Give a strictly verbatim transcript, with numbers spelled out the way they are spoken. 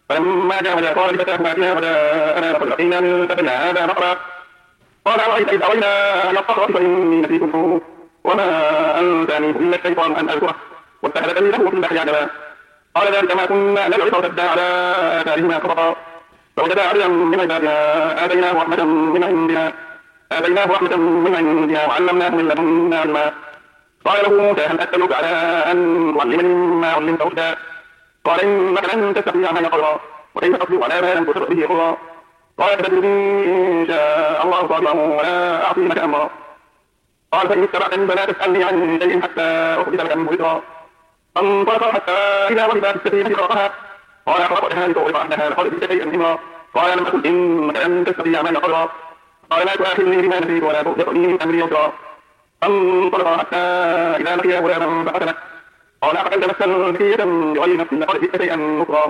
فلما جاء قال لفتاه ما فيها غداءنا لقد لقينا من سفرنا هذا نصرا. قال أرأيت إذ أوينا إلى الصخرة فإني نسيته وما أنسانيه إلا الشيطان أن أذكره واتخذ سبيله في البحر عجبا. قال ذلك ما كنا نبغي فارتدا على آثارهما خططا فوجدا عبدا من عبادنا آتيناه رحمة من عندنا آتيناه رحمة من عندنا وعلمناه من لدنا علما. قال له موسى هل أتبعك على أن تعلمني مما علمت رشدا. قال إنك لن تستطيع معي صبرا وكيف تصبر على ما لم تحط به خبرا. قال فتجدني إن شاء الله صابرا ولا أعصي لك أمرا. قال فإن اتبعتني فلا تسألني عن شيء حتى أخبرك لك منه ذكرا. فانطلقا حتى إذا ركبا في السفينة خرقها قال أخرقتها لتغرق أهلها لقد جئت شيئا إمرا. قال لم أقل إنك لن تستطيع معي صبرا. قال لا تؤاخذني بما نسيت ولا ترهقني من أمري يسرا. فانطلقا حتى إذا لقيا غلاما فقتله قال أقتلت نفسا زكية بغير نفس لقد جئت شيئا نكرا.